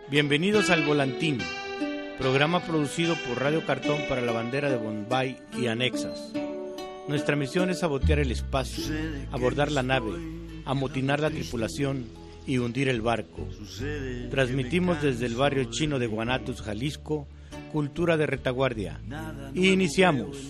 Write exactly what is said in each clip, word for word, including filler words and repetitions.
Bienvenidos al Volantín, programa producido por Radio Cartón para la bandera de Bombay y anexas. Nuestra misión es sabotear el espacio, abordar la nave, amotinar la tripulación y hundir el barco. Transmitimos desde el barrio chino de Guanatos, Jalisco, cultura de retaguardia. Y iniciamos.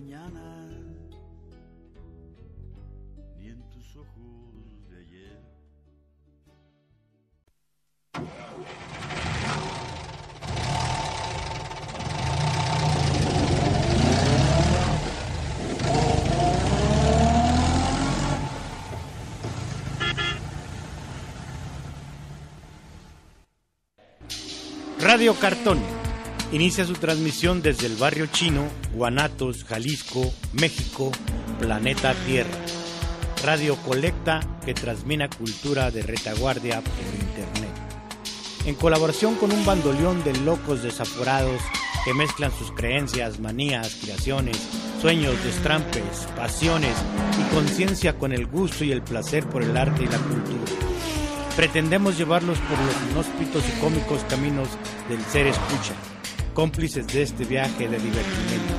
Radio Cartón inicia su transmisión desde el barrio chino, Guanatos, Jalisco, México, planeta Tierra. Radio colecta que transmite cultura de retaguardia por internet. En colaboración con un bandoleón de locos desaforados que mezclan sus creencias, manías, creaciones, sueños, destrampes, pasiones y conciencia con el gusto y el placer por el arte y la cultura. Pretendemos llevarlos por los inhóspitos y cómicos caminos del ser escucha, cómplices de este viaje de divertimento.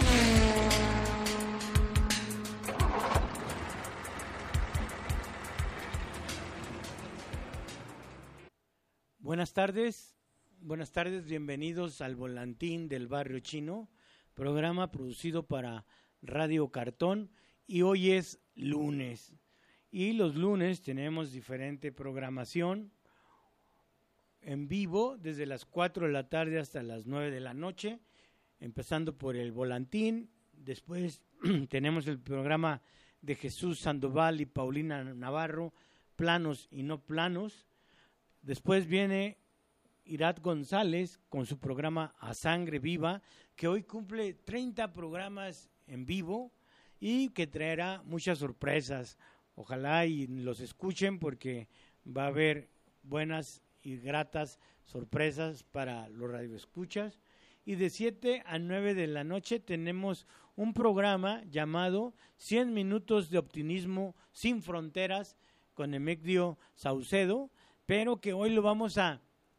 Buenas tardes, buenas tardes, bienvenidos al Volantín del Barrio Chino, programa producido para Radio Cartón, y hoy es lunes. Y los lunes tenemos diferente programación en vivo desde las cuatro de la tarde hasta las nueve de la noche, empezando por el Volantín. Después tenemos el programa de Jesús Sandoval y Paulina Navarro, Planos y No Planos. Después viene Irat González con su programa A Sangre Viva, que hoy cumple treinta programas en vivo y que traerá muchas sorpresas. Ojalá y los escuchen porque va a haber buenas y gratas sorpresas para los radioescuchas. Y de siete a nueve de la noche tenemos un programa llamado cien minutos de optimismo sin fronteras con Emigdio Saucedo, pero que hoy lo vamos a,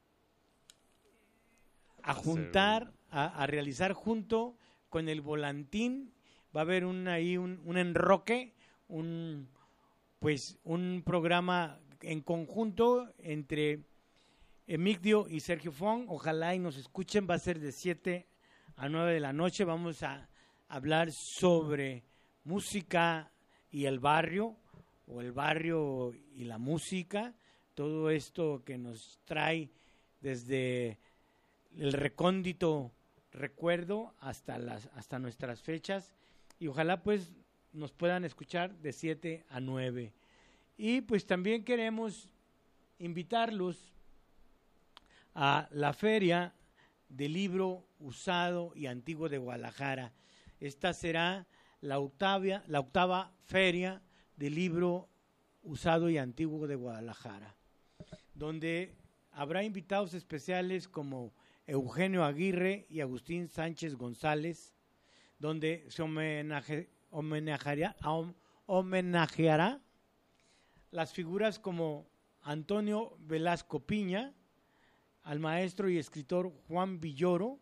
a juntar, a, a realizar junto con el Volantín. Va a haber un, ahí un, un enroque, un... pues un programa en conjunto entre Emigdio y Sergio Fong. Ojalá y nos escuchen, va a ser de siete a nueve de la noche. Vamos a hablar sobre música y el barrio, o el barrio y la música, todo esto que nos trae desde el recóndito recuerdo hasta las hasta nuestras fechas, y ojalá pues nos puedan escuchar de siete a nueve. Y pues también queremos invitarlos a la Feria del Libro Usado y Antiguo de Guadalajara. Esta será la octava, la octava Feria del Libro Usado y Antiguo de Guadalajara, donde habrá invitados especiales como Eugenio Aguirre y Agustín Sánchez González, donde se homenaje Homenajeará, homenajeará las figuras como Antonio Velasco Piña, al maestro y escritor Juan Villoro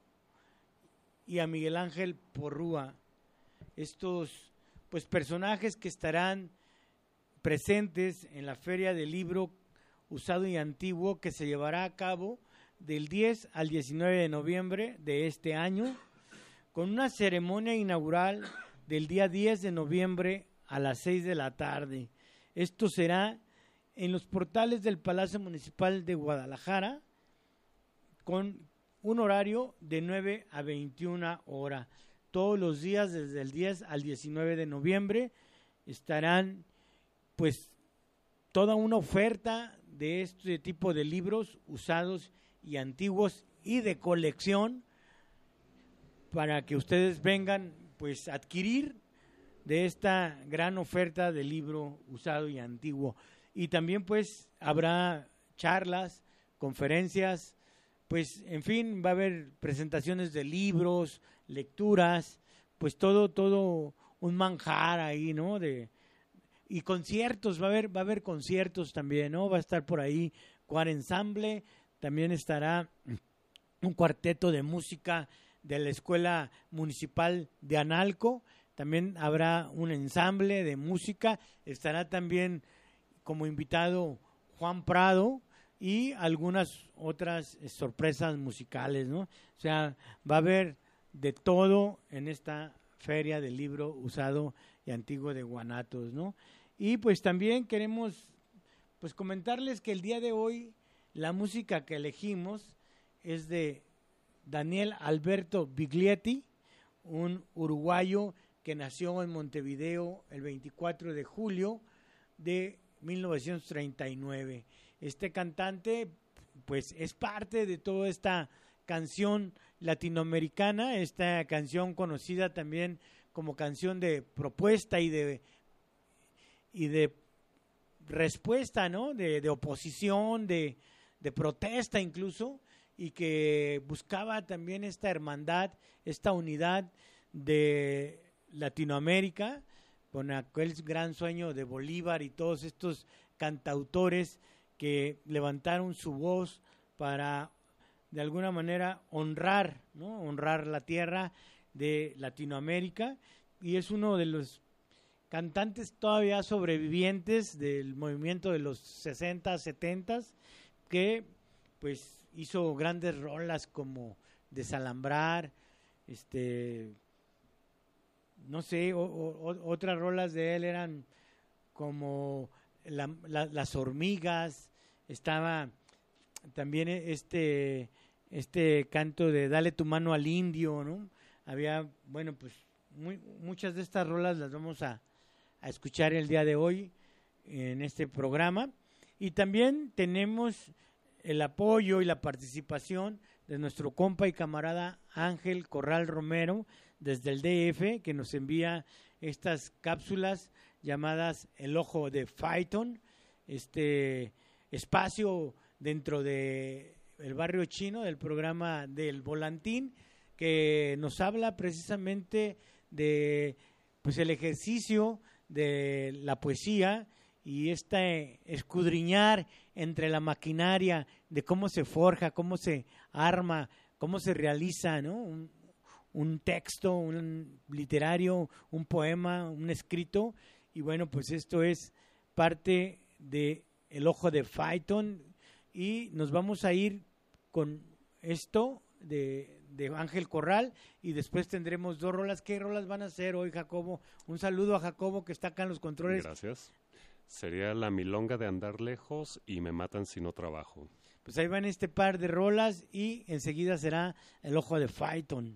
y a Miguel Ángel Porrúa. Estos pues personajes que estarán presentes en la Feria del Libro Usado y Antiguo, que se llevará a cabo del diez al diecinueve de noviembre de este año, con una ceremonia inaugural del día diez de noviembre a las seis de la tarde. Esto será en los portales del Palacio Municipal de Guadalajara, con un horario de nueve a veintiuna horas. Todos los días desde el diez al diecinueve de noviembre estarán pues toda una oferta de este tipo de libros usados y antiguos y de colección, para que ustedes vengan pues adquirir de esta gran oferta de libro usado y antiguo. Y también pues habrá charlas, conferencias, pues en fin, va a haber presentaciones de libros, lecturas, pues todo todo un manjar ahí, ¿no? De y conciertos, va a haber va a haber conciertos también, ¿no? Va a estar por ahí Cuar Ensamble, también estará un cuarteto de música de la Escuela Municipal de Analco, también habrá un ensamble de música, estará también como invitado Juan Prado y algunas otras sorpresas musicales, ¿no? O sea, va a haber de todo en esta feria del libro usado y antiguo de Guanatos, ¿no? Y pues también queremos pues comentarles que el día de hoy la música que elegimos es de Daniel Alberto Biglietti, un uruguayo que nació en Montevideo el veinticuatro de julio de mil novecientos treinta y nueve. Este cantante pues es parte de toda esta canción latinoamericana, esta canción conocida también como canción de propuesta y de y de respuesta, ¿no? De, de oposición, de, de protesta incluso, y que buscaba también esta hermandad, esta unidad de Latinoamérica, con aquel gran sueño de Bolívar y todos estos cantautores que levantaron su voz para de alguna manera honrar, ¿no? Honrar la tierra de Latinoamérica, y es uno de los cantantes todavía sobrevivientes del movimiento de los sesenta, setenta, que pues hizo grandes rolas como Desalambrar, este, no sé, o, o, otras rolas de él eran como la, la, Las Hormigas, estaba también este, este canto de Dale tu mano al indio, ¿no? Había, bueno, pues muy, muchas de estas rolas las vamos a, a escuchar el día de hoy en este programa, y también tenemos el apoyo y la participación de nuestro compa y camarada Ángel Corral Romero desde el D F, que nos envía estas cápsulas llamadas El Ojo de Phaeton, este espacio dentro de el barrio chino del programa del Volantín, que nos habla precisamente de pues el ejercicio de la poesía y este escudriñar entre la maquinaria de cómo se forja, cómo se arma, cómo se realiza, ¿no? un, un texto, un literario, un poema, un escrito. Y bueno, pues esto es parte de El Ojo de Phaeton, y nos vamos a ir con esto de, de Ángel Corral, y después tendremos dos rolas. ¿Qué rolas van a ser hoy, Jacobo? Un saludo a Jacobo, que está acá en los controles. Gracias. Sería La Milonga de Andar Lejos y Me Matan Si No Trabajo. Pues ahí van este par de rolas, y enseguida será El Ojo de Phaeton.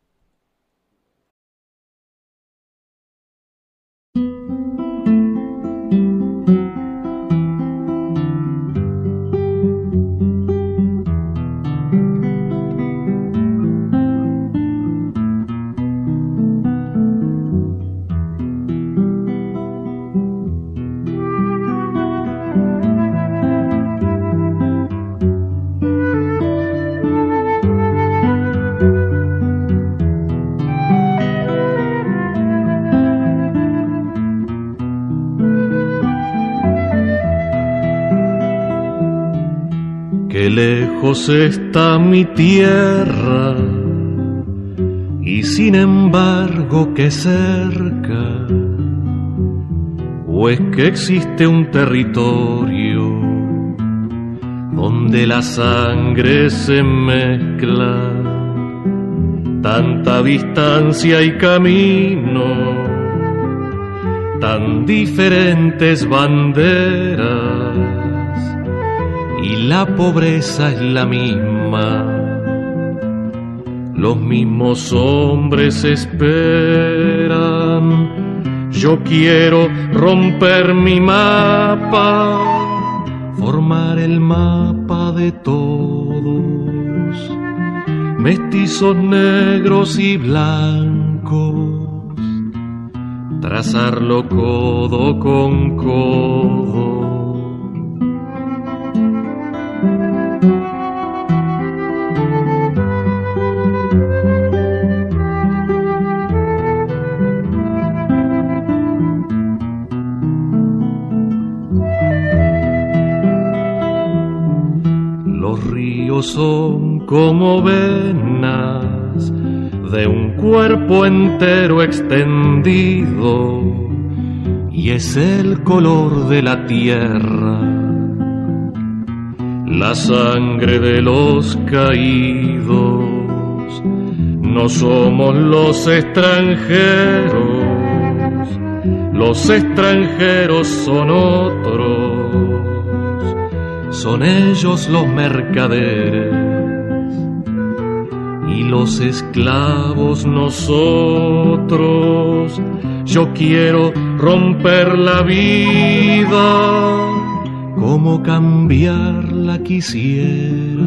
Qué lejos está mi tierra y sin embargo qué cerca, o es que existe un territorio donde la sangre se mezcla, tanta distancia y camino, tan diferentes banderas, y la pobreza es la misma, los mismos hombres esperan. Yo quiero romper mi mapa, formar el mapa de todos, mestizos negros y blancos, trazarlo codo con codo. Los ríos labios son como venas de un cuerpo entero extendido, y es el color de la tierra, la sangre de los caídos. No somos los extranjeros, los extranjeros son otros, son ellos los mercaderes y los esclavos nosotros. Yo quiero romper la vida, como cambiarla quisiera.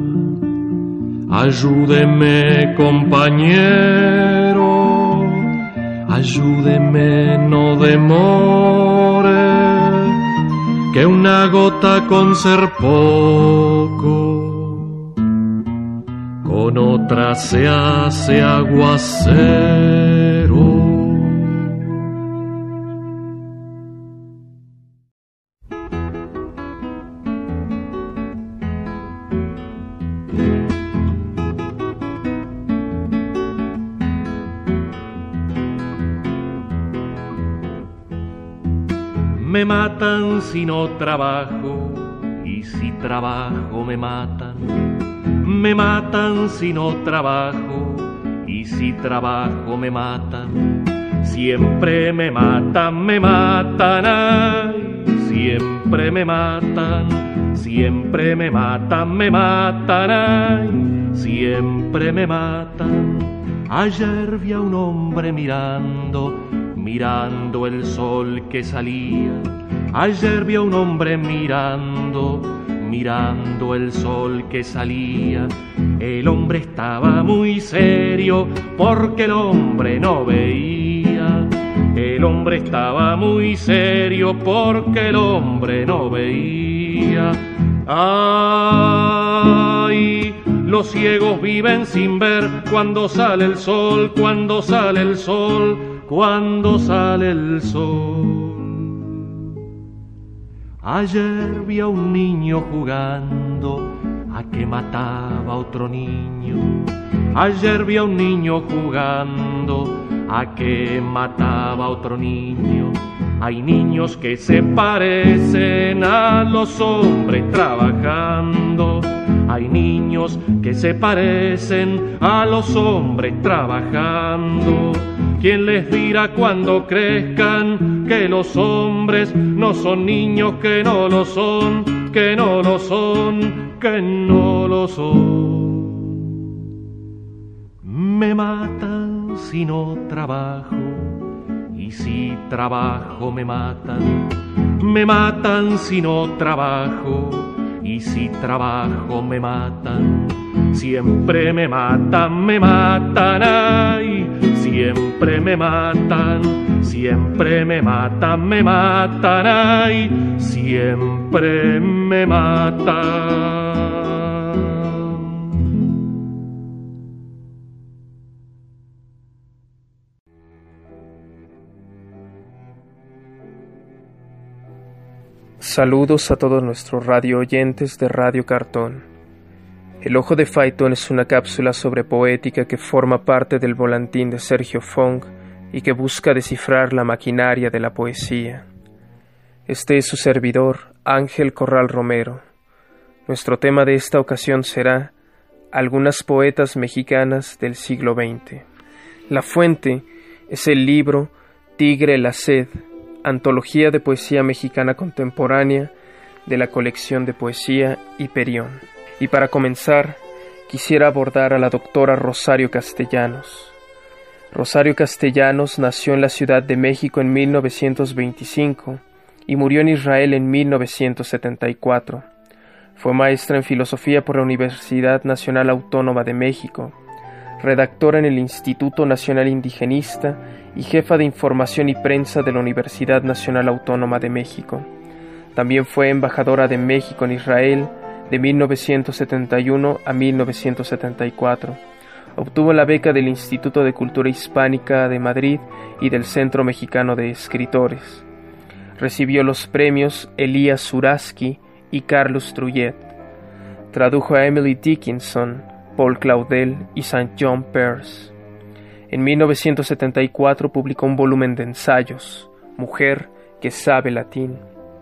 Ayúdeme, compañero, ayúdeme, no demore, que una gota con ser poco, con otra se hace aguacero. Me matan si no trabajo, y si trabajo me matan. Me matan si no trabajo, y si trabajo me matan. Siempre me matan, me matan, ay, siempre me matan. Siempre me matan, me matan, ay, siempre me matan. Ayer vi a un hombre mirando, mirando el sol que salía. Ayer vi a un hombre mirando, mirando el sol que salía. El hombre estaba muy serio porque el hombre no veía. El hombre estaba muy serio porque el hombre no veía. Ay, los ciegos viven sin ver cuando sale el sol, cuando sale el sol, cuando sale el sol. Ayer vi a un niño jugando a que mataba a otro niño. Ayer vi a un niño jugando a que mataba a otro niño. Hay niños que se parecen a los hombres trabajando. Hay niños que se parecen a los hombres trabajando. ¿Quién les dirá cuando crezcan que los hombres no son niños, que no lo son, que no lo son, que no lo son? Me matan si no trabajo, y si trabajo me matan. Me matan si no trabajo, y si trabajo me matan. Siempre me matan, me matan, ay, siempre me matan. Siempre me matan, me matan, ay, siempre me matan. Saludos a todos nuestros radio oyentes de Radio Cartón. El Ojo de Faetón es una cápsula sobre poética que forma parte del volantín de Sergio Fong y que busca descifrar la maquinaria de la poesía. Este es su servidor, Ángel Corral Romero. Nuestro tema de esta ocasión será algunas poetas mexicanas del siglo veinte. La fuente es el libro Tigre la Sed, antología de poesía mexicana contemporánea de la colección de poesía Hiperión. Y para comenzar, quisiera abordar a la doctora Rosario Castellanos. Rosario Castellanos nació en la Ciudad de México en mil novecientos veinticinco y murió en Israel en mil novecientos setenta y cuatro. Fue maestra en filosofía por la Universidad Nacional Autónoma de México, redactora en el Instituto Nacional Indigenista y jefa de información y prensa de la Universidad Nacional Autónoma de México. También fue embajadora de México en Israel de mil novecientos setenta y uno a mil novecientos setenta y cuatro. Obtuvo la beca del Instituto de Cultura Hispánica de Madrid y del Centro Mexicano de Escritores. Recibió los premios Elías Zuraski y Carlos Trullet. Tradujo a Emily Dickinson, Paul Claudel y Saint John Peirce. En mil novecientos setenta y cuatro publicó un volumen de ensayos, Mujer que sabe latín.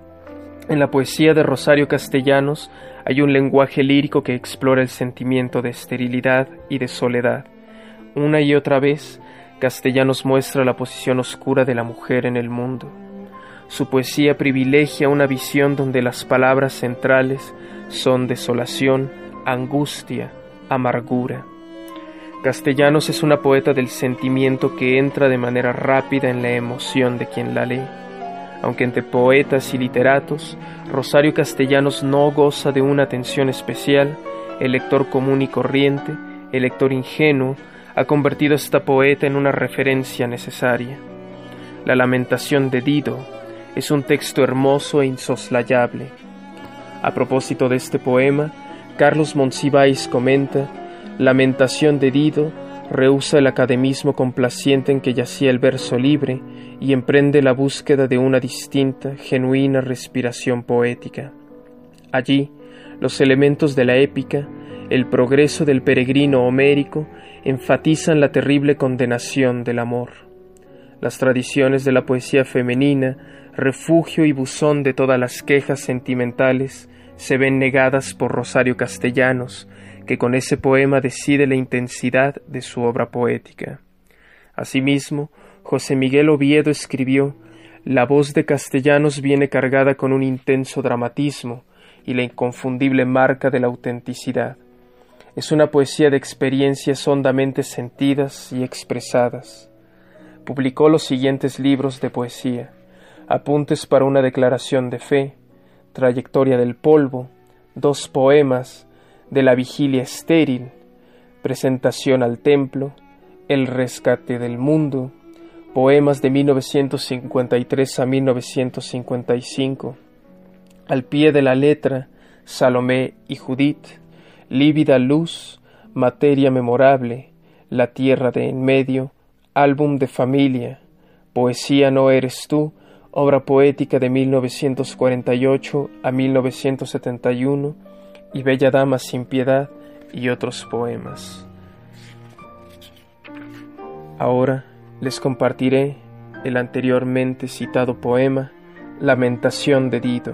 En la poesía de Rosario Castellanos hay un lenguaje lírico que explora el sentimiento de esterilidad y de soledad. Una y otra vez, Castellanos muestra la posición oscura de la mujer en el mundo. Su poesía privilegia una visión donde las palabras centrales son desolación, angustia, amargura. Castellanos es una poeta del sentimiento que entra de manera rápida en la emoción de quien la lee. Aunque entre poetas y literatos, Rosario Castellanos no goza de una atención especial, el lector común y corriente, el lector ingenuo, ha convertido a esta poeta en una referencia necesaria. La lamentación de Dido es un texto hermoso e insoslayable. A propósito de este poema, Carlos Monsiváis comenta: Lamentación de Dido rehúsa el academismo complaciente en que yacía el verso libre y emprende la búsqueda de una distinta, genuina respiración poética. Allí, los elementos de la épica, el progreso del peregrino homérico, enfatizan la terrible condenación del amor. Las tradiciones de la poesía femenina, refugio y buzón de todas las quejas sentimentales, se ven negadas por Rosario Castellanos, que con ese poema decide la intensidad de su obra poética. Asimismo, José Miguel Oviedo escribió: La voz de Castellanos viene cargada con un intenso dramatismo y la inconfundible marca de la autenticidad. Es una poesía de experiencias hondamente sentidas y expresadas. Publicó los siguientes libros de poesía: Apuntes para una declaración de fe, Trayectoria del polvo, dos poemas, De la vigilia estéril, Presentación al templo, El rescate del mundo, poemas de mil novecientos cincuenta y tres a mil novecientos cincuenta y cinco, Al pie de la letra, Salomé y Judith, Lívida luz, Materia memorable, La tierra de en medio, Álbum de familia, Poesía no eres tú, obra poética de mil novecientos cuarenta y ocho a mil novecientos setenta y uno, y Bella dama sin piedad, y otros poemas. Ahora les compartiré el anteriormente citado poema, Lamentación de Dido.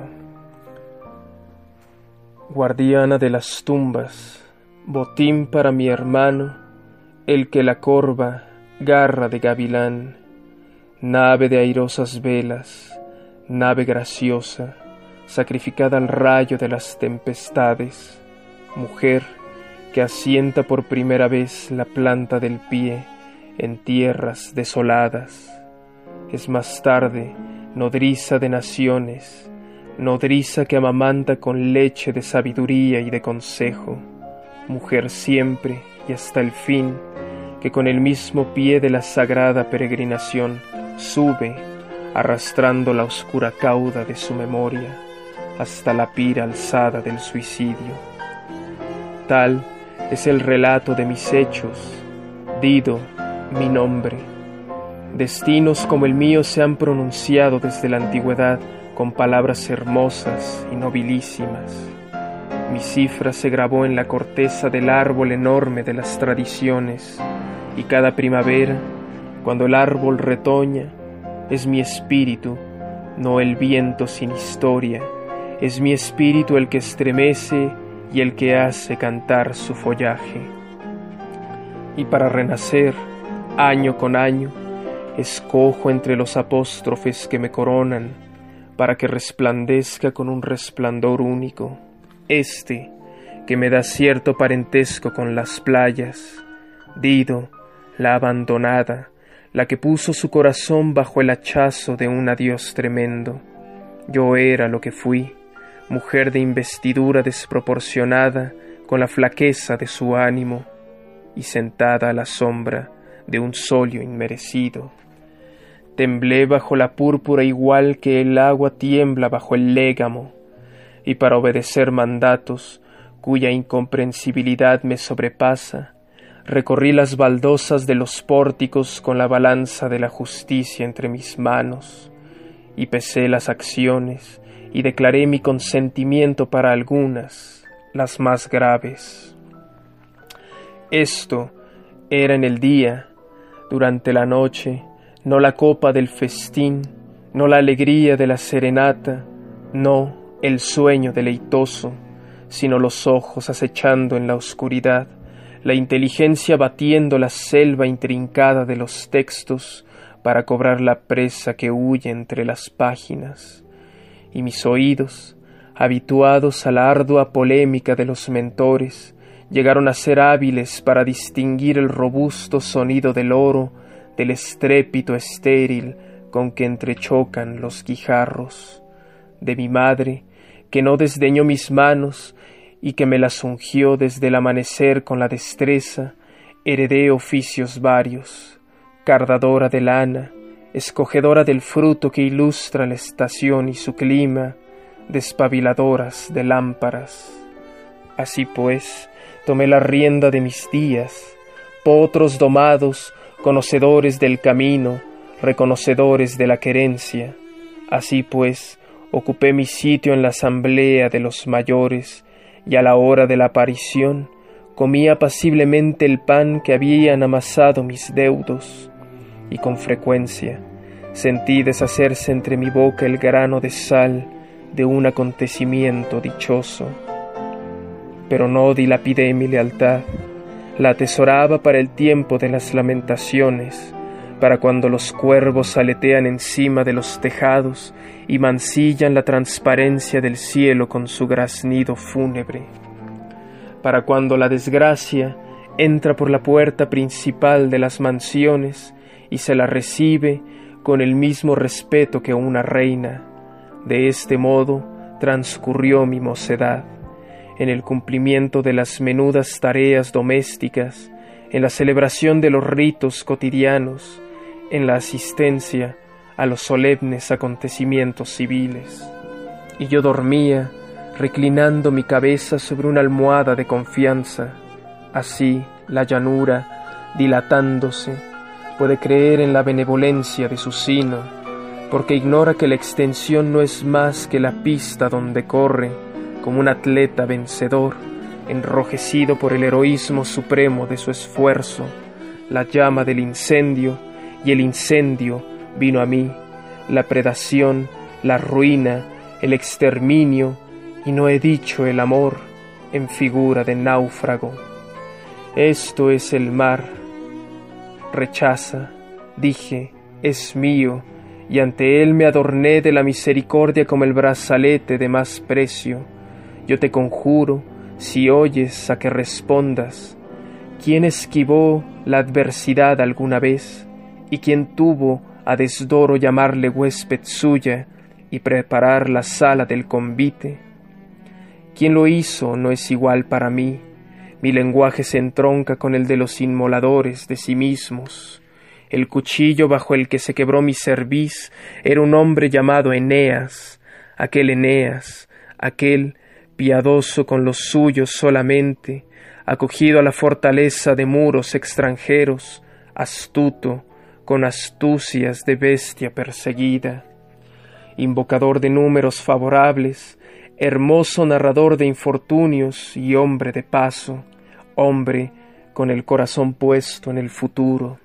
Guardiana de las tumbas, botín para mi hermano, el que la corva, garra de gavilán, nave de airosas velas, nave graciosa, sacrificada al rayo de las tempestades, mujer que asienta por primera vez la planta del pie en tierras desoladas. Es más tarde nodriza de naciones, nodriza que amamanta con leche de sabiduría y de consejo, mujer siempre y hasta el fin, que con el mismo pie de la sagrada peregrinación sube, arrastrando la oscura cauda de su memoria, hasta la pira alzada del suicidio. Tal es el relato de mis hechos, Dido, mi nombre. Destinos como el mío se han pronunciado desde la antigüedad con palabras hermosas y nobilísimas. Mi cifra se grabó en la corteza del árbol enorme de las tradiciones, y cada primavera, cuando el árbol retoña, es mi espíritu, no el viento sin historia, es mi espíritu el que estremece y el que hace cantar su follaje. Y para renacer, año con año, escojo entre los apóstrofes que me coronan, para que resplandezca con un resplandor único, este que me da cierto parentesco con las playas, Dido, la abandonada, la que puso su corazón bajo el hachazo de un adiós tremendo. Yo era lo que fui, mujer de investidura desproporcionada con la flaqueza de su ánimo, y sentada a la sombra de un solio inmerecido. Temblé bajo la púrpura igual que el agua tiembla bajo el légamo, y para obedecer mandatos cuya incomprensibilidad me sobrepasa, recorrí las baldosas de los pórticos con la balanza de la justicia entre mis manos, y pesé las acciones, y declaré mi consentimiento para algunas, las más graves. Esto era en el día. Durante la noche, no la copa del festín, no la alegría de la serenata, no el sueño deleitoso, sino los ojos acechando en la oscuridad, la inteligencia batiendo la selva intrincada de los textos para cobrar la presa que huye entre las páginas, y mis oídos, habituados a la ardua polémica de los mentores, llegaron a ser hábiles para distinguir el robusto sonido del oro del estrépito estéril con que entrechocan los guijarros. De mi madre, que no desdeñó mis manos y que me las ungió desde el amanecer con la destreza, heredé oficios varios, cardadora de lana, escogedora del fruto que ilustra la estación y su clima, despabiladoras de lámparas. Así pues, tomé la rienda de mis días, potros domados, conocedores del camino, reconocedores de la querencia. Así pues, ocupé mi sitio en la asamblea de los mayores, y a la hora de la aparición comí apaciblemente el pan que habían amasado mis deudos, y con frecuencia sentí deshacerse entre mi boca el grano de sal de un acontecimiento dichoso. Pero no dilapidé mi lealtad, la atesoraba para el tiempo de las lamentaciones, para cuando los cuervos aletean encima de los tejados y mancillan la transparencia del cielo con su graznido fúnebre, para cuando la desgracia entra por la puerta principal de las mansiones y se la recibe con el mismo respeto que una reina. De este modo transcurrió mi mocedad, en el cumplimiento de las menudas tareas domésticas, en la celebración de los ritos cotidianos, en la asistencia a los solemnes acontecimientos civiles. Y yo dormía reclinando mi cabeza sobre una almohada de confianza. Así la llanura, dilatándose, puede creer en la benevolencia de su sino, porque ignora que la extensión no es más que la pista donde corre, como un atleta vencedor, enrojecido por el heroísmo supremo de su esfuerzo, la llama del incendio, y el incendio vino a mí, la predación, la ruina, el exterminio, y no he dicho el amor en figura de náufrago. Esto es el mar. Rechaza, dije, es mío, y ante él me adorné de la misericordia como el brazalete de más precio. Yo te conjuro, si oyes, a que respondas. ¿Quién esquivó la adversidad alguna vez? ¿Y quién tuvo a desdoro llamarle huésped suya y preparar la sala del convite? ¿Quién lo hizo no es igual para mí? Mi lenguaje se entronca con el de los inmoladores de sí mismos. El cuchillo bajo el que se quebró mi cerviz era un hombre llamado Eneas, aquel Eneas, aquel piadoso con los suyos solamente, acogido a la fortaleza de muros extranjeros, astuto, con astucias de bestia perseguida, invocador de números favorables, hermoso narrador de infortunios y hombre de paso, hombre con el corazón puesto en el futuro.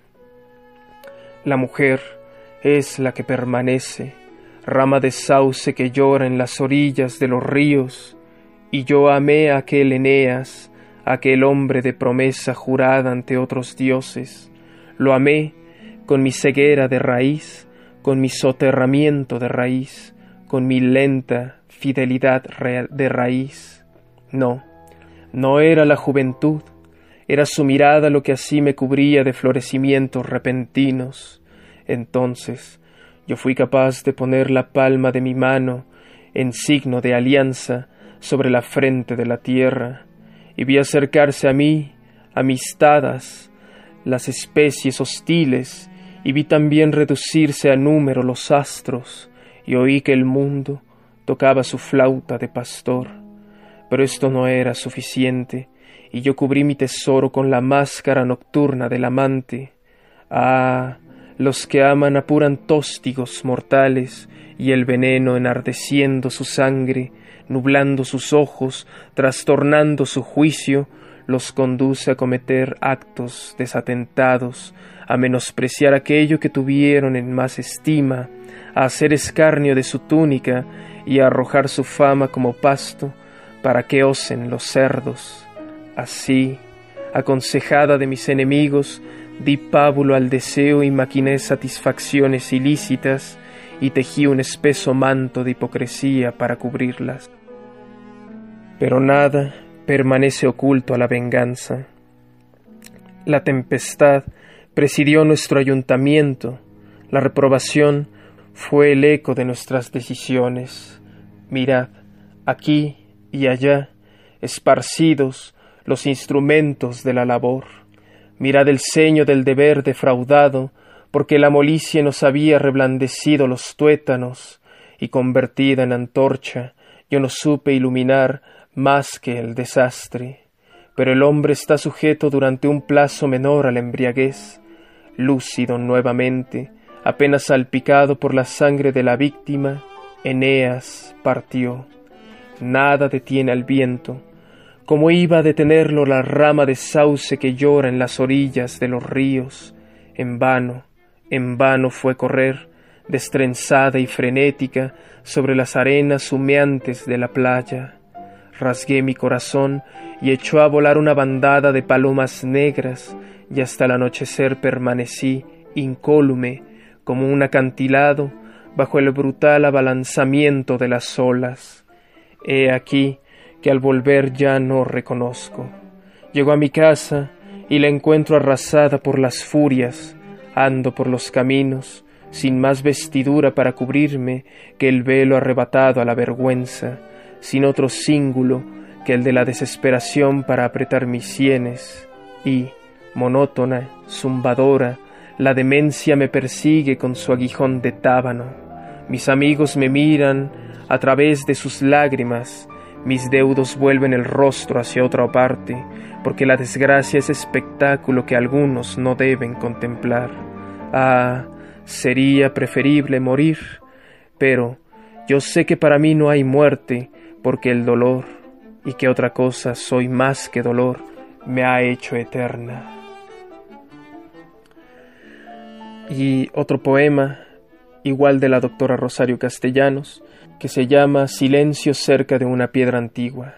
La mujer es la que permanece, rama de sauce que llora en las orillas de los ríos, y yo amé a aquel Eneas, aquel hombre de promesa jurada ante otros dioses. Lo amé con mi ceguera de raíz, con mi soterramiento de raíz, con mi lenta fidelidad de raíz. No, no era la juventud, era su mirada lo que así me cubría de florecimientos repentinos. Entonces yo fui capaz de poner la palma de mi mano en signo de alianza sobre la frente de la tierra, y vi acercarse a mí, amistadas, las especies hostiles, y vi también reducirse a número los astros, y oí que el mundo tocaba su flauta de pastor. Pero esto no era suficiente, y yo cubrí mi tesoro con la máscara nocturna del amante. Ah, los que aman apuran tóstigos mortales, y el veneno enardeciendo su sangre nublando sus ojos, trastornando su juicio, los conduce a cometer actos desatentados, a menospreciar aquello que tuvieron en más estima, a hacer escarnio de su túnica y a arrojar su fama como pasto para que osen los cerdos. Así, aconsejada de mis enemigos, di pábulo al deseo y maquiné satisfacciones ilícitas y tejí un espeso manto de hipocresía para cubrirlas. Pero nada permanece oculto a la venganza. La tempestad presidió nuestro ayuntamiento, la reprobación fue el eco de nuestras decisiones. Mirad, aquí y allá, esparcidos los instrumentos de la labor. Mirad el ceño del deber defraudado, porque la molicie nos había reblandecido los tuétanos, y convertida en antorcha, yo no supe iluminar más que el desastre. Pero el hombre está sujeto durante un plazo menor a la embriaguez. Lúcido nuevamente, apenas salpicado por la sangre de la víctima, Eneas partió. Nada detiene al viento. ¿Cómo iba a detenerlo la rama de sauce que llora en las orillas de los ríos? En vano, en vano fue correr, destrenzada y frenética, sobre las arenas humeantes de la playa. Rasgué mi corazón y echó a volar una bandada de palomas negras, y hasta el anochecer permanecí, incólume, como un acantilado, bajo el brutal abalanzamiento de las olas. He aquí que al volver ya no reconozco. Llego a mi casa y la encuentro arrasada por las furias. Ando por los caminos, sin más vestidura para cubrirme que el velo arrebatado a la vergüenza, sin otro cíngulo que el de la desesperación para apretar mis sienes, y, monótona, zumbadora, la demencia me persigue con su aguijón de tábano. Mis amigos me miran a través de sus lágrimas, mis deudos vuelven el rostro hacia otra parte, porque la desgracia es espectáculo que algunos no deben contemplar. Ah, sería preferible morir, pero yo sé que para mí no hay muerte, porque el dolor, y que otra cosa soy más que dolor, me ha hecho eterna. Y otro poema, igual de la doctora Rosario Castellanos, que se llama Silencio cerca de una piedra antigua.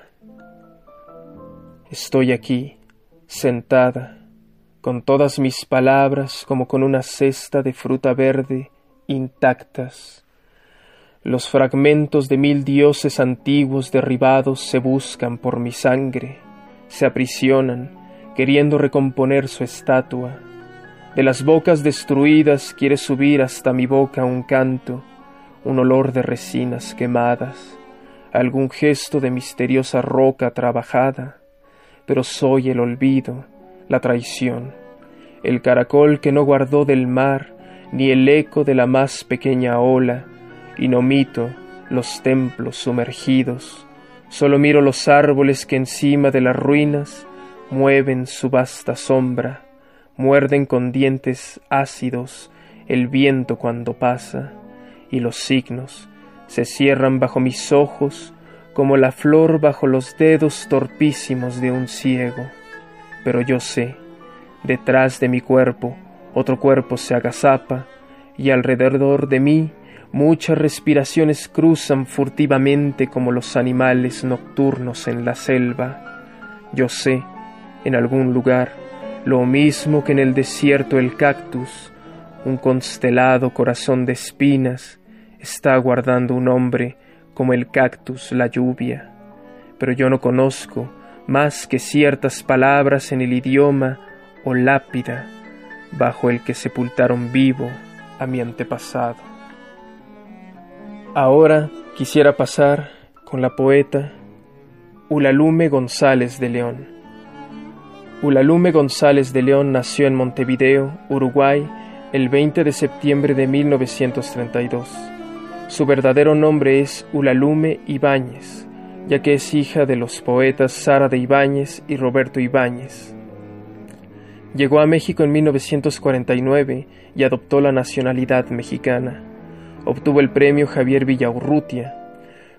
Estoy aquí, sentada, con todas mis palabras como con una cesta de fruta verde, intactas. Los fragmentos de mil dioses antiguos derribados se buscan por mi sangre, se aprisionan, queriendo recomponer su estatua. De las bocas destruidas quiere subir hasta mi boca un canto, un olor de resinas quemadas, algún gesto de misteriosa roca trabajada, pero soy el olvido, la traición, el caracol que no guardó del mar, ni el eco de la más pequeña ola, y no mito los templos sumergidos, solo miro los árboles que encima de las ruinas mueven su vasta sombra, muerden con dientes ácidos el viento cuando pasa, y los signos se cierran bajo mis ojos como la flor bajo los dedos torpísimos de un ciego. Pero yo sé, detrás de mi cuerpo otro cuerpo se agazapa, y alrededor de mí muchas respiraciones cruzan furtivamente como los animales nocturnos en la selva. Yo sé, en algún lugar, lo mismo que en el desierto el cactus, un constelado corazón de espinas, está aguardando un hombre como el cactus la lluvia. Pero yo no conozco más que ciertas palabras en el idioma o lápida bajo el que sepultaron vivo a mi antepasado. Ahora quisiera pasar con la poeta Ulalume González de León. Ulalume González de León nació en Montevideo, Uruguay, el veinte de septiembre de mil novecientos treinta y dos. Su verdadero nombre es Ulalume Ibáñez, ya que es hija de los poetas Sara de Ibáñez y Roberto Ibáñez. Llegó a México en mil novecientos cuarenta y nueve y adoptó la nacionalidad mexicana. Obtuvo el premio Javier Villaurrutia.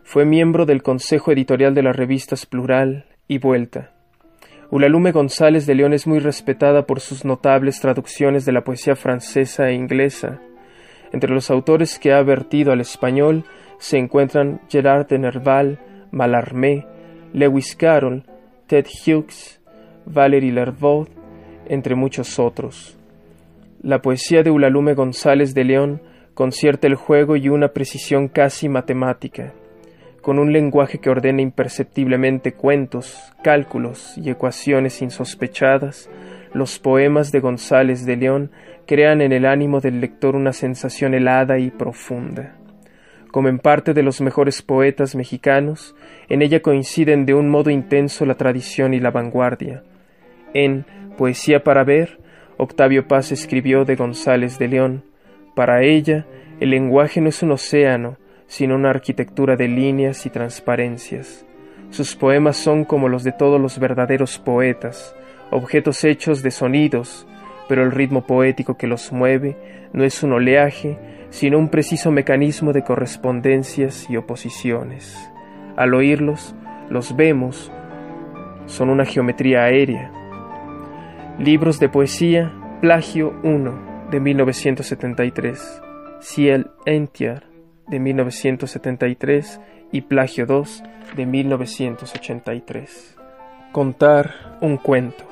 Fue miembro del consejo editorial de las revistas Plural y Vuelta. Ulalume González de León es muy respetada por sus notables traducciones de la poesía francesa e inglesa. Entre los autores que ha vertido al español se encuentran Gerard de Nerval, Mallarmé, Lewis Carroll, Ted Hughes, Valéry Lervaud, entre muchos otros. La poesía de Ulalume González de León concierta el juego y una precisión casi matemática, con un lenguaje que ordena imperceptiblemente cuentos, cálculos y ecuaciones insospechadas. Los poemas de González de León crean en el ánimo del lector una sensación helada y profunda. Como en parte de los mejores poetas mexicanos, en ella coinciden de un modo intenso la tradición y la vanguardia. En Poesía para ver, Octavio Paz escribió de González de León: para ella, el lenguaje no es un océano, sino una arquitectura de líneas y transparencias. Sus poemas son como los de todos los verdaderos poetas, objetos hechos de sonidos, pero el ritmo poético que los mueve no es un oleaje, sino un preciso mecanismo de correspondencias y oposiciones. Al oírlos, los vemos, son una geometría aérea. Libros de poesía: Plagio uno, de mil novecientos setenta y tres, Ciel entier, de mil novecientos setenta y tres, y Plagio dos, de mil novecientos ochenta y tres. Contar un cuento.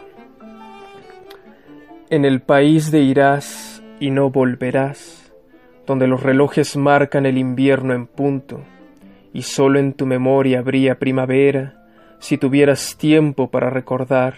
En el país de irás y no volverás, donde los relojes marcan el invierno en punto, y solo en tu memoria habría primavera, si tuvieras tiempo para recordar.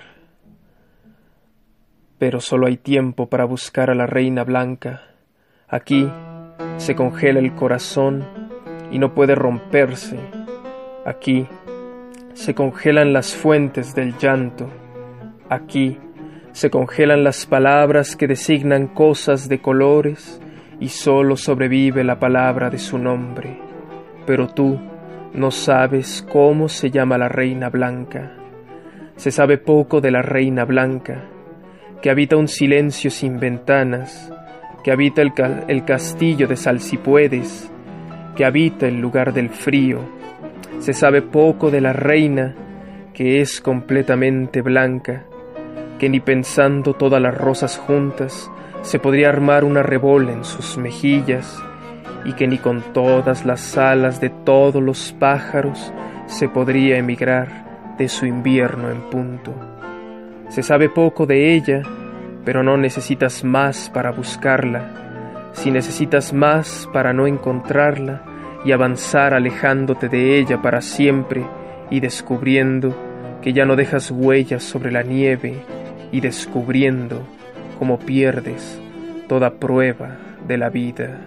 Pero solo hay tiempo para buscar a la reina blanca. Aquí se congela el corazón y no puede romperse. Aquí se congelan las fuentes del llanto. Aquí se congelan las palabras que designan cosas de colores y solo sobrevive la palabra de su nombre. Pero tú no sabes cómo se llama la reina blanca. Se sabe poco de la reina blanca, que habita un silencio sin ventanas, que habita el, ca- el castillo de Salsipuedes, que habita el lugar del frío. Se sabe poco de la reina, que es completamente blanca, que ni pensando todas las rosas juntas se podría armar una rebola en sus mejillas, y que ni con todas las alas de todos los pájaros se podría emigrar de su invierno en punto. Se sabe poco de ella, pero no necesitas más para buscarla. Si necesitas más para no encontrarla y avanzar alejándote de ella para siempre y descubriendo que ya no dejas huellas sobre la nieve y descubriendo cómo pierdes toda prueba de la vida.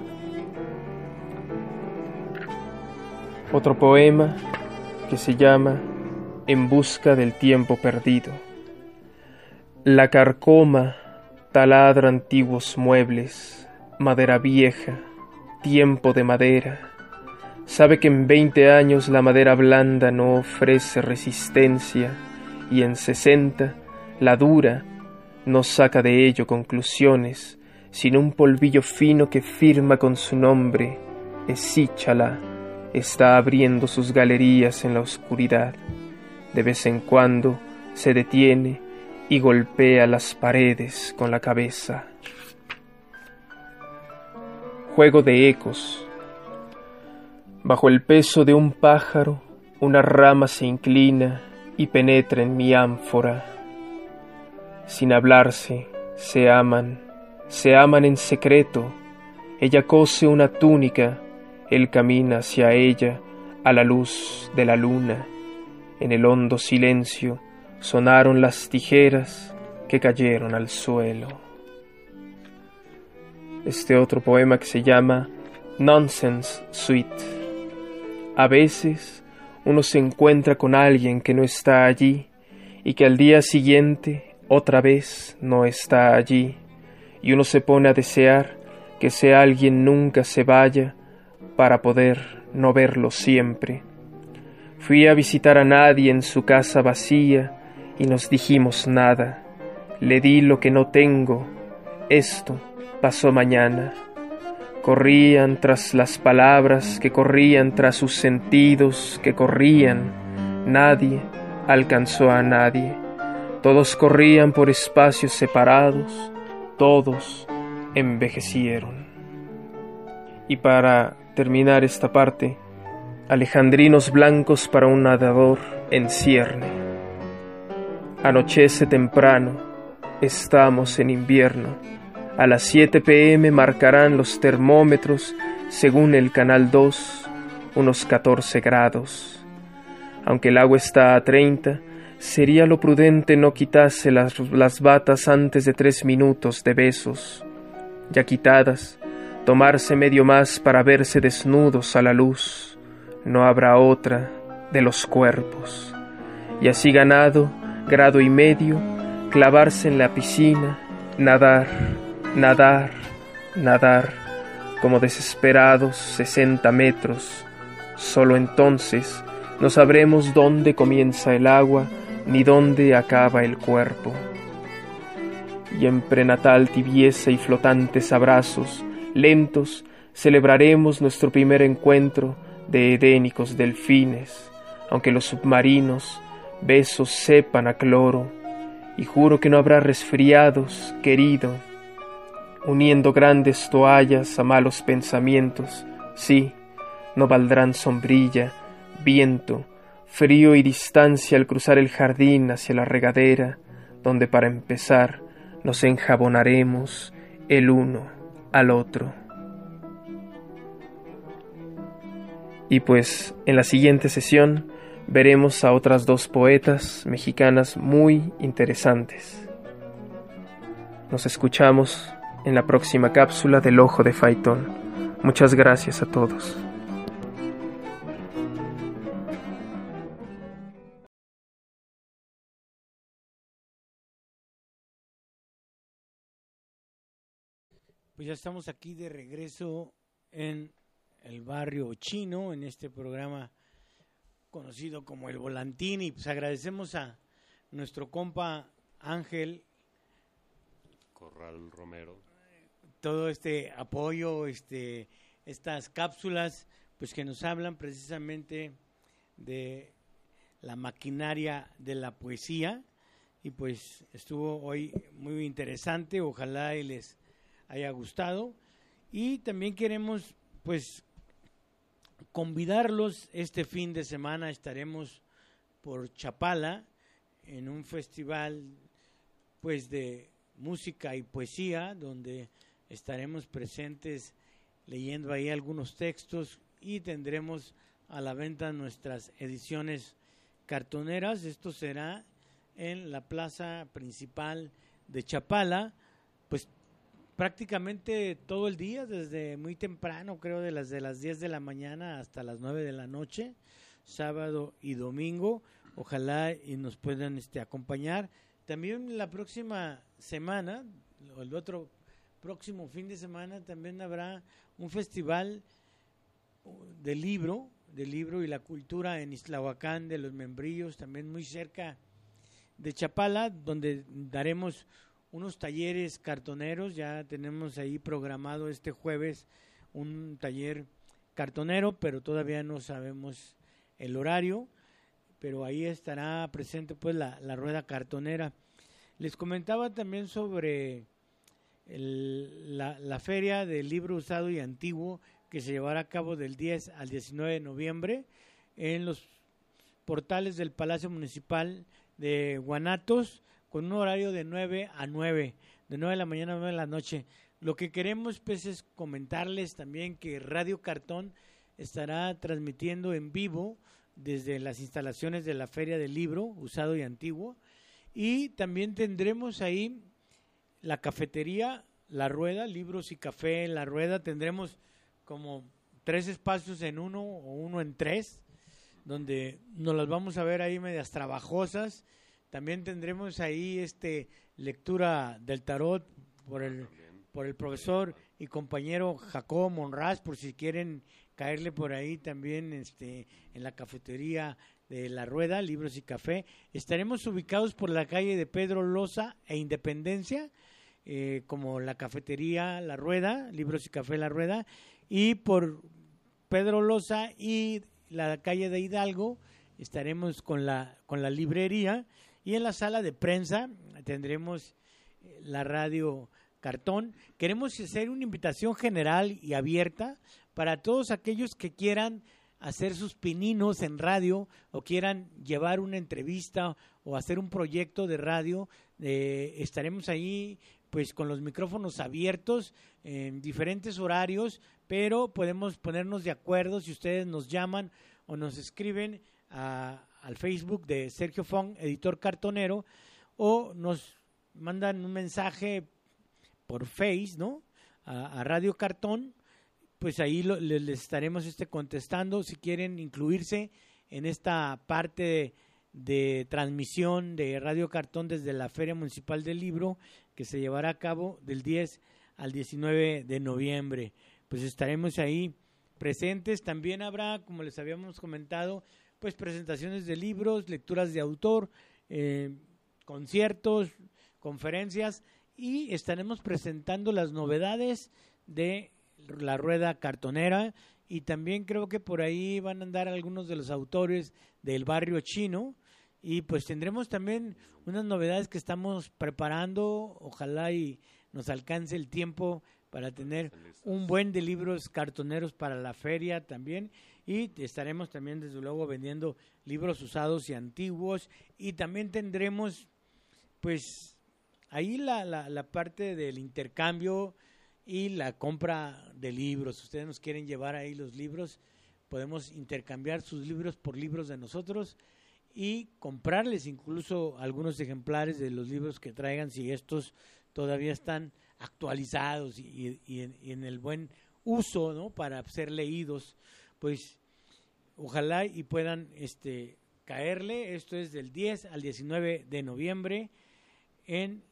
Otro poema que se llama En busca del tiempo perdido. La carcoma taladra antiguos muebles, madera vieja, tiempo de madera. Sabe que en veinte años la madera blanda no ofrece resistencia y en sesenta la dura no saca de ello conclusiones, sino un polvillo fino que firma con su nombre. Esíchala está abriendo sus galerías en la oscuridad. De vez en cuando se detiene y golpea las paredes con la cabeza. Juego de ecos. Bajo el peso de un pájaro, una rama se inclina y penetra en mi ánfora. Sin hablarse, se aman, se aman en secreto. Ella cose una túnica, él camina hacia ella a la luz de la luna. En el hondo silencio sonaron las tijeras que cayeron al suelo. Este otro poema que se llama Nonsense Suite. A veces uno se encuentra con alguien que no está allí y que al día siguiente otra vez no está allí, y uno se pone a desear que ese alguien nunca se vaya para poder no verlo siempre. Fui a visitar a nadie en su casa vacía y nos dijimos nada. Le di lo que no tengo. Esto pasó mañana. corrían tras las palabras, que corrían tras sus sentidos, que corrían. Nadie alcanzó a nadie. Todos corrían por espacios separados, todos envejecieron. Y para terminar esta parte, alejandrinos blancos para un nadador en cierne. Anochece temprano, estamos en invierno. A las siete pe eme marcarán los termómetros, según el canal dos, unos catorce grados. Aunque el agua está a treinta, sería lo prudente no quitarse las, las batas antes de tres minutos de besos. Ya quitadas, tomarse medio más para verse desnudos a la luz. No habrá otra de los cuerpos. Y así ganado, grado y medio, clavarse en la piscina, nadar, nadar, nadar, como desesperados sesenta metros. Solo entonces no sabremos dónde comienza el agua ni dónde acaba el cuerpo. Y en prenatal tibieza y flotantes abrazos, lentos, celebraremos nuestro primer encuentro de edénicos delfines, aunque los submarinos besos sepan a cloro, y juro que no habrá resfriados, querido, uniendo grandes toallas a malos pensamientos. Sí, no valdrán sombrilla, viento, frío y distancia al cruzar el jardín hacia la regadera, donde para empezar nos enjabonaremos el uno al otro. Y pues en la siguiente sesión veremos a otras dos poetas mexicanas muy interesantes. Nos escuchamos en la próxima cápsula del Ojo de Faitón. Muchas gracias a todos. Pues ya estamos aquí de regreso en el barrio chino, en este programa conocido como El Volantín, y pues agradecemos a nuestro compa Ángel Corral Romero todo este apoyo, este estas cápsulas pues que nos hablan precisamente de la maquinaria de la poesía, y pues estuvo hoy muy interesante, ojalá y les haya gustado. Y también queremos pues convidarlos. Este fin de semana estaremos por Chapala en un festival pues de música y poesía, donde estaremos presentes leyendo ahí algunos textos, y tendremos a la venta nuestras ediciones cartoneras. Esto será en la plaza principal de Chapala, pues prácticamente todo el día, desde muy temprano, creo de las de las diez de la mañana hasta las nueve de la noche, sábado y domingo. Ojalá y nos puedan este acompañar. También la próxima semana, o el otro próximo fin de semana, también habrá un festival de libro, de libro y la cultura en Islahuacán de los Membrillos, también muy cerca de Chapala, donde daremos unos talleres cartoneros. Ya tenemos ahí programado este jueves un taller cartonero, pero todavía no sabemos el horario, pero ahí estará presente pues la, la rueda cartonera. Les comentaba también sobre el, la, la feria del libro usado y antiguo, que se llevará a cabo del diez al diecinueve de noviembre en los portales del Palacio Municipal de Guanatos, con un horario de nueve a nueve, de nueve de la mañana a nueve de la noche. Lo que queremos pues es comentarles también que Radio Cartón estará transmitiendo en vivo desde las instalaciones de la Feria del Libro Usado y Antiguo, y también tendremos ahí la cafetería La Rueda, libros y café en La Rueda. Tendremos como tres espacios en uno o uno en tres, donde nos las vamos a ver ahí medias trabajosas. También tendremos ahí este lectura del tarot por el por el profesor y compañero Jacobo Monraz, por si quieren caerle por ahí también este en la cafetería de La Rueda, libros y café. Estaremos ubicados por la calle de Pedro Loza e Independencia, eh, como la cafetería La Rueda, Libros y Café La Rueda, y por Pedro Loza y la calle de Hidalgo estaremos con la, con la librería, y en la sala de prensa tendremos la radio Cartón. Queremos hacer una invitación general y abierta para todos aquellos que quieran hacer sus pininos en radio o quieran llevar una entrevista o hacer un proyecto de radio. Eh, estaremos ahí pues con los micrófonos abiertos en diferentes horarios, pero podemos ponernos de acuerdo si ustedes nos llaman o nos escriben a, al Facebook de Sergio Fong, editor cartonero, o nos mandan un mensaje por Face, ¿no? A, a Radio Cartón. Pues ahí lo, les, les estaremos este, contestando si quieren incluirse en esta parte de, de transmisión de Radio Cartón desde la Feria Municipal del Libro, que se llevará a cabo del diez al diecinueve de noviembre. Pues estaremos ahí presentes. También habrá, como les habíamos comentado, pues presentaciones de libros, lecturas de autor, eh, conciertos, conferencias, y estaremos presentando las novedades de La Rueda Cartonera, y también creo que por ahí van a andar algunos de los autores del Barrio Chino, y pues tendremos también unas novedades que estamos preparando. Ojalá y nos alcance el tiempo para tener un buen de libros cartoneros para la feria también, y estaremos también desde luego vendiendo libros usados y antiguos, y también tendremos pues ahí la, la, la parte del intercambio y la compra de libros. Si ustedes nos quieren llevar ahí los libros, podemos intercambiar sus libros por libros de nosotros y comprarles incluso algunos ejemplares de los libros que traigan, si estos todavía están actualizados y, y, en, y en el buen uso, ¿no?, para ser leídos. Pues ojalá y puedan este caerle. Esto es del diez al diecinueve de noviembre en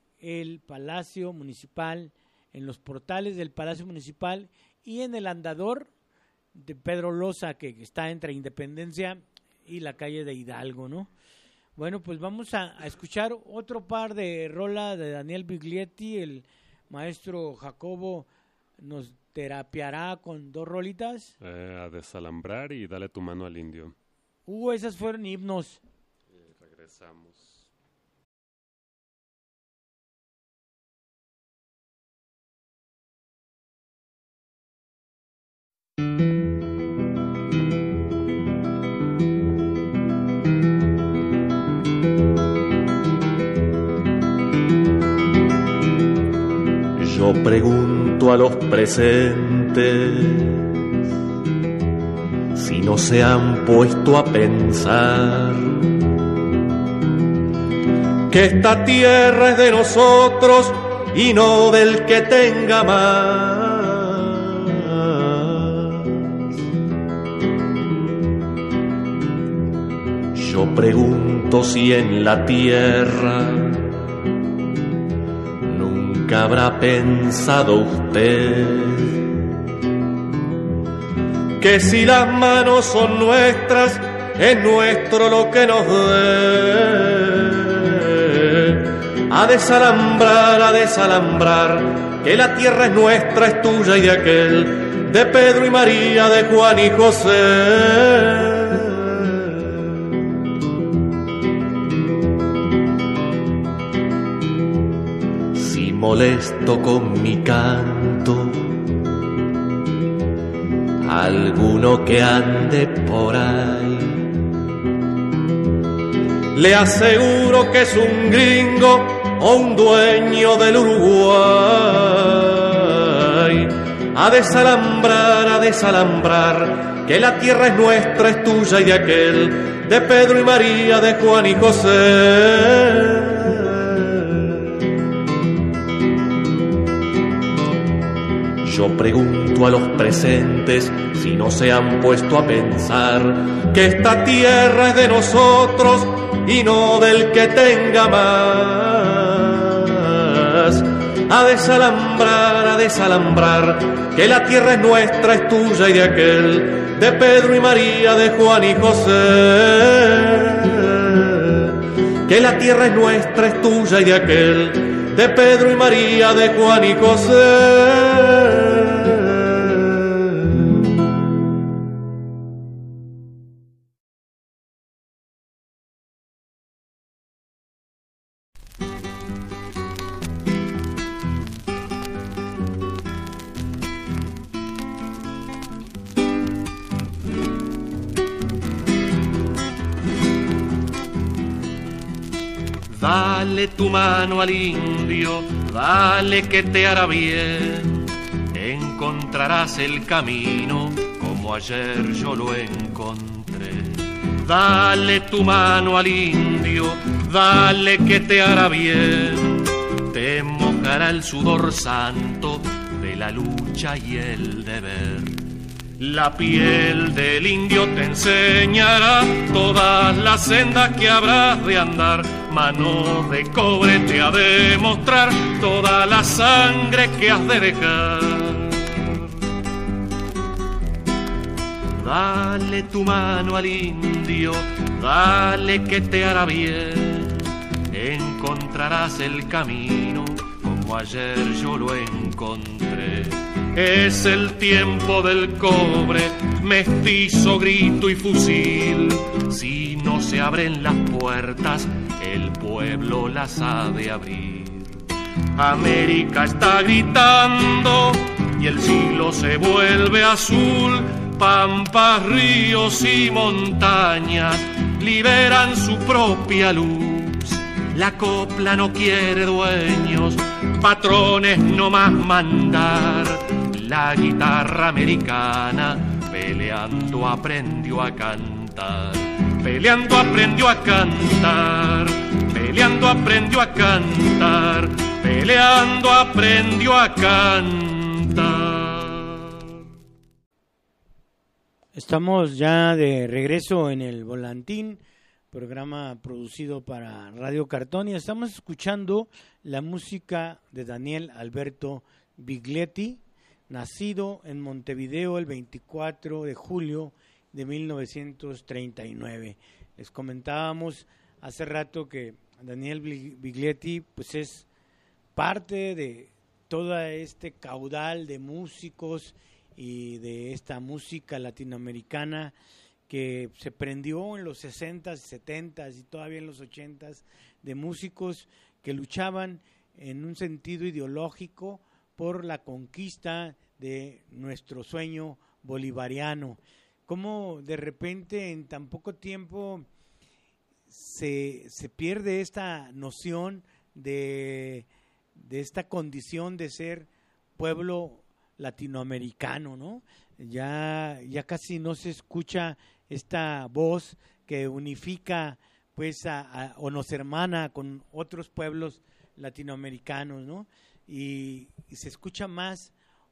el Palacio Municipal, en los portales del Palacio Municipal y en el andador de Pedro Loza, que está entre Independencia y la calle de Hidalgo, ¿no? Bueno, pues vamos a, a escuchar otro par de rola de Daniel Biglietti. El maestro Jacobo nos terapiará con dos rolitas. Eh, a desalambrar y dale tu mano al indio. Uh, esas fueron himnos. Y regresamos. Yo pregunto a los presentes si no se han puesto a pensar que esta tierra es de nosotros y no del que tenga más. Yo pregunto si en la tierra nunca habrá pensado usted que si las manos son nuestras, es nuestro lo que nos dé. A desalambrar, a desalambrar, que la tierra es nuestra, es tuya y de aquel, de Pedro y María, de Juan y José. Molesto con mi canto alguno que ande por ahí, le aseguro que es un gringo o un dueño del Uruguay. A desalambrar, a desalambrar, que la tierra es nuestra, es tuya y de aquel, de Pedro y María, de Juan y José. Yo pregunto a los presentes si no se han puesto a pensar que esta tierra es de nosotros y no del que tenga más. A desalambrar, a desalambrar, que la tierra es nuestra, es tuya y de aquel, de Pedro y María, de Juan y José. Que la tierra es nuestra, es tuya y de aquel, de Pedro y María, de Juan y José. Dale tu mano al indio, dale que te hará bien. Encontrarás el camino como ayer yo lo encontré. Dale tu mano al indio, dale que te hará bien. Te mojará el sudor santo de la lucha y el deber. La piel del indio te enseñará todas las sendas que habrás de andar. Mano de cobre te ha de mostrar toda la sangre que has de dejar. Dale tu mano al indio, dale que te hará bien. Encontrarás el camino como ayer yo lo encontré. Es el tiempo del cobre, mestizo, grito y fusil. Si no se abren las puertas, el pueblo las ha de abrir. América está gritando y el siglo se vuelve azul. Pampas, ríos y montañas liberan su propia luz. La copla no quiere dueños, patrones no más mandar. La guitarra americana peleando aprendió a cantar. Peleando aprendió a cantar. Peleando aprendió a cantar. Peleando aprendió a cantar. Estamos ya de regreso en el Volantín, programa producido para Radio Cartón, y estamos escuchando la música de Daniel Alberto Biglietti, nacido en Montevideo el veinticuatro de julio de mil novecientos treinta y nueve. Les comentábamos hace rato que Daniel Biglietti pues es parte de todo este caudal de músicos y de esta música latinoamericana que se prendió en los sesentas, setentas y todavía en los ochentas, de músicos que luchaban en un sentido ideológico por la conquista de nuestro sueño bolivariano. Cómo de repente en tan poco tiempo se, se pierde esta noción de, de esta condición de ser pueblo latinoamericano, ¿no? Ya, ya casi no se escucha esta voz que unifica pues a, a, o nos hermana con otros pueblos latinoamericanos, ¿no? Y, y se escucha más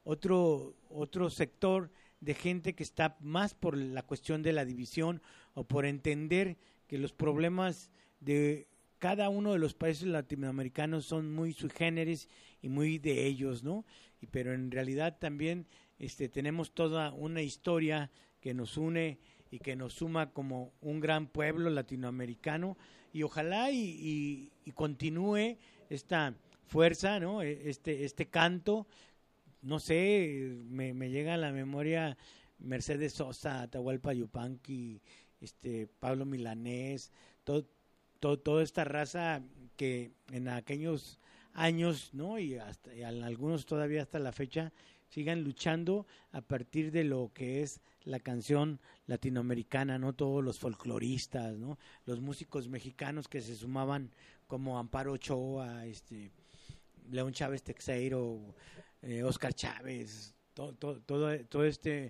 otro otro sector de gente que está más por la cuestión de la división o por entender que los problemas de cada uno de los países latinoamericanos son muy sui generis y muy de ellos, ¿no? Y pero en realidad también este tenemos toda una historia que nos une y que nos suma como un gran pueblo latinoamericano, y ojalá y, y, y continúe esta fuerza, ¿no? Este este canto, no sé, me, me llega a la memoria Mercedes Sosa, Atahualpa Yupanqui, este Pablo Milanés, todo, todo toda esta raza que en aquellos años, ¿no? Y hasta y algunos todavía hasta la fecha sigan luchando a partir de lo que es la canción latinoamericana, ¿no? Todos los folcloristas, ¿no? Los músicos mexicanos que se sumaban como Amparo Ochoa, este León Chávez Texeiro, eh, Oscar Chávez, todo, todo, todo, todo este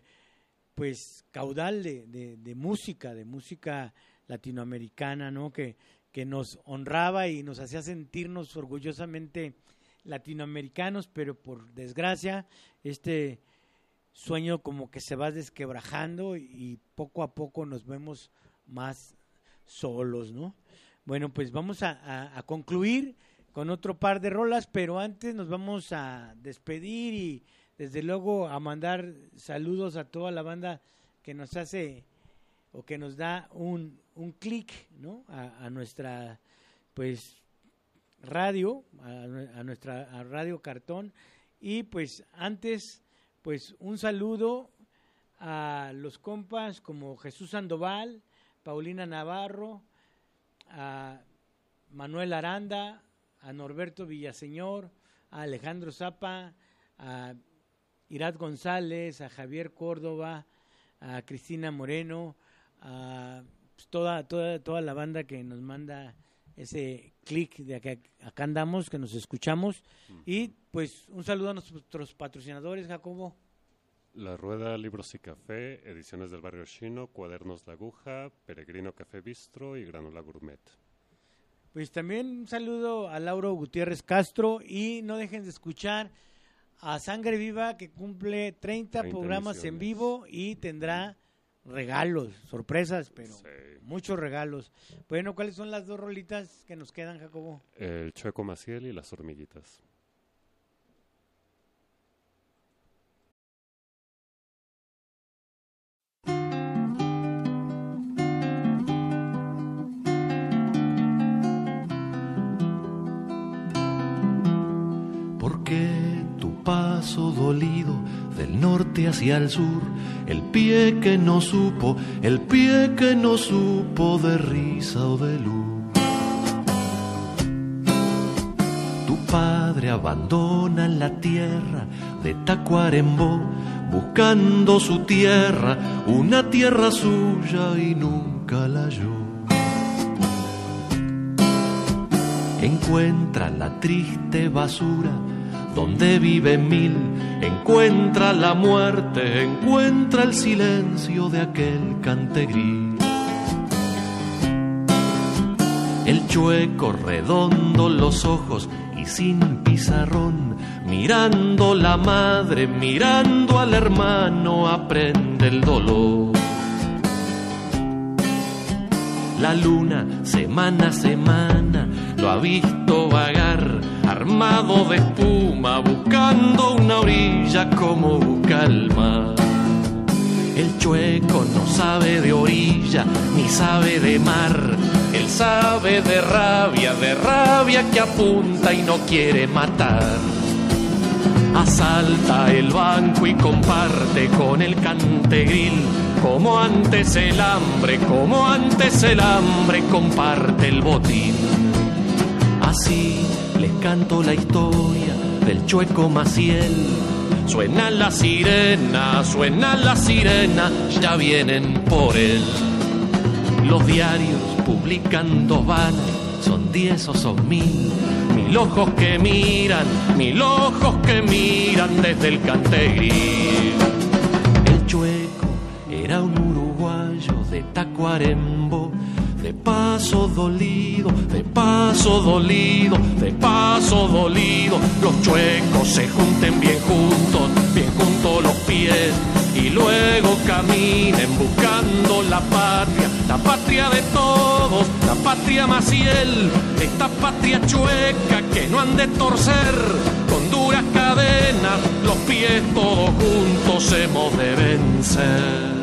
pues caudal de, de, de música, de música latinoamericana, ¿no? Que, que nos honraba y nos hacía sentirnos orgullosamente latinoamericanos, pero por desgracia este sueño como que se va desquebrajando y poco a poco nos vemos más solos, ¿no? Bueno, pues vamos a, a, a concluir con otro par de rolas, pero antes nos vamos a despedir y desde luego a mandar saludos a toda la banda que nos hace o que nos da un, un clic, ¿no? A, a nuestra pues radio, a, a nuestra a Radio Cartón. Y pues antes, pues un saludo a los compas como Jesús Sandoval, Paulina Navarro, a Manuel Aranda, a Norberto Villaseñor, a Alejandro Zapa, a Irat González, a Javier Córdoba, a Cristina Moreno, a pues, toda, toda, toda la banda que nos manda ese clic de acá, acá andamos, que nos escuchamos. Uh-huh. Y pues un saludo a nuestros patrocinadores, Jacobo. La Rueda, Libros y Café, Ediciones del Barrio Chino, Cuadernos La Aguja, Peregrino Café Bistro y Granola Gourmet. Pues también un saludo a Lauro Gutiérrez Castro y no dejen de escuchar a Sangre Viva, que cumple treinta, treinta programas emisiones en vivo y tendrá regalos, sorpresas, pero sí, muchos regalos. Bueno, ¿cuáles son las dos rolitas que nos quedan, Jacobo? El Chueco Maciel y Las Hormiguitas. Porque tu paso dolido del norte hacia el sur, el pie que no supo, el pie que no supo de risa o de luz. Tu padre abandona la tierra de Tacuarembó, buscando su tierra, una tierra suya y nunca la halló. Encuentra la triste basura donde vive mil, encuentra la muerte, encuentra el silencio de aquel cantegril. El chueco redondo los ojos y sin pizarrón, mirando la madre, mirando al hermano, aprende el dolor. La luna, semana a semana, lo ha visto vagar, armado de espuma, buscando una orilla como busca el mar. El chueco no sabe de orilla, ni sabe de mar. Él sabe de rabia, de rabia que apunta y no quiere matar. Asalta el banco y comparte con el cantegril, como antes el hambre, como antes el hambre comparte el botín. Así les canto la historia del Chueco Maciel. Suena la sirena, suena la sirena, ya vienen por él. Los diarios publican dos vanas, son diez o son mil. Mil ojos que miran, mil ojos que miran desde el cantegril. El Chueco era un uruguayo de Tacuarembó, de paso dolido, de paso dolido, de paso dolido. Los chuecos se junten bien juntos, bien juntos los pies, y luego caminen buscando la patria, la patria de todos, la patria Maciel, esta patria chueca que no han de torcer con duras cadenas, los pies todos juntos hemos de vencer.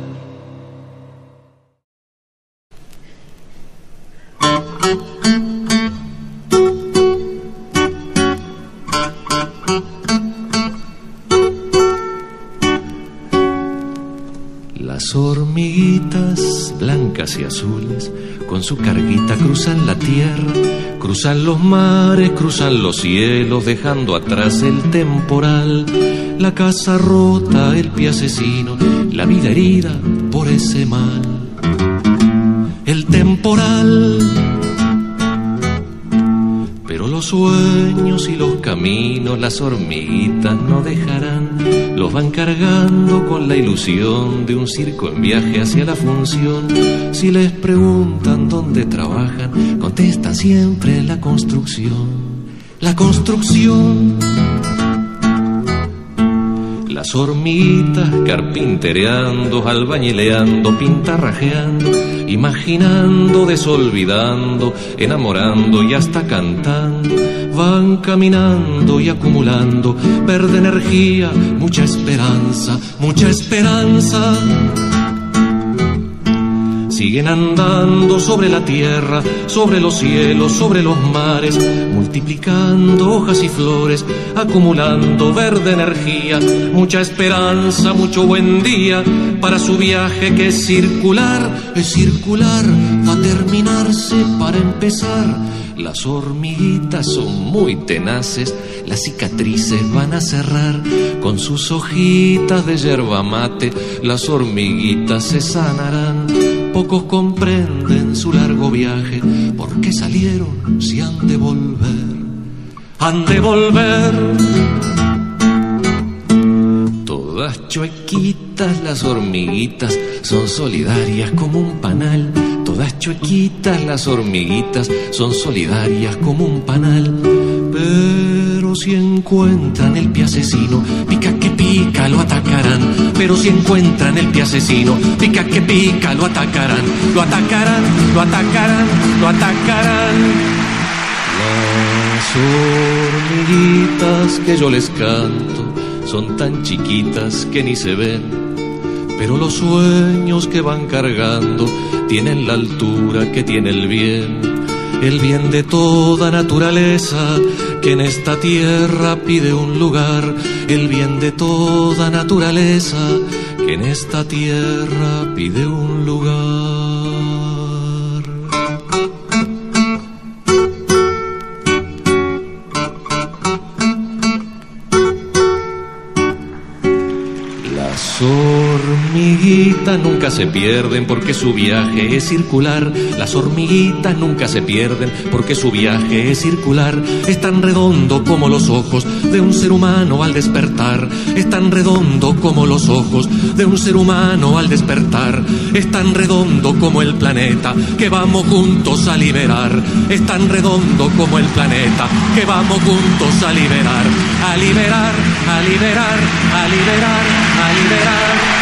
Las hormiguitas blancas y azules con su carguita cruzan la tierra, cruzan los mares, cruzan los cielos, dejando atrás el temporal, la casa rota, el pie asesino, la vida herida por ese mal. El temporal, pero los sueños y los caminos las hormiguitas no dejarán, los van cargando con la ilusión de un circo en viaje hacia la función. Si les preguntan dónde trabajan, contestan siempre la construcción, la construcción. Las hormiguitas carpintereando, albañileando, pintarrajeando, imaginando, desolvidando, enamorando y hasta cantando, van caminando y acumulando verde energía, mucha esperanza, mucha esperanza. siguen andando sobre la tierra, sobre los cielos, sobre los mares, multiplicando hojas y flores, acumulando verde energía, mucha esperanza, mucho buen día para su viaje que es circular, es circular, va a terminarse para empezar. Las hormiguitas son muy tenaces, las cicatrices van a cerrar con sus hojitas de yerba mate, las hormiguitas se sanarán. Pocos comprenden su largo viaje, ¿por qué salieron si han de volver? Han de volver. Todas chuequitas las hormiguitas, son solidarias como un panal. Todas chuequitas las hormiguitas, son solidarias como un panal. Pero si encuentran el pie asesino, pica que pica, lo atacarán. Pero si encuentran el pie asesino, pica que pica, lo atacarán. Lo atacarán, lo atacarán, lo atacarán. Las hormiguitas que yo les canto son tan chiquitas que ni se ven, pero los sueños que van cargando tienen la altura que tiene el bien, el bien de toda naturaleza que en esta tierra pide un lugar, el bien de toda naturaleza que en esta tierra pide un lugar. Las hormiguitas nunca se pierden porque su viaje es circular. Las hormiguitas nunca se pierden porque su viaje es circular. Es tan redondo como los ojos de un ser humano al despertar. Es tan redondo como los ojos de un ser humano al despertar. Es tan redondo como el planeta que vamos juntos a liberar. Es tan redondo como el planeta que vamos juntos a liberar. A liberar, a liberar, a liberar, a liberar.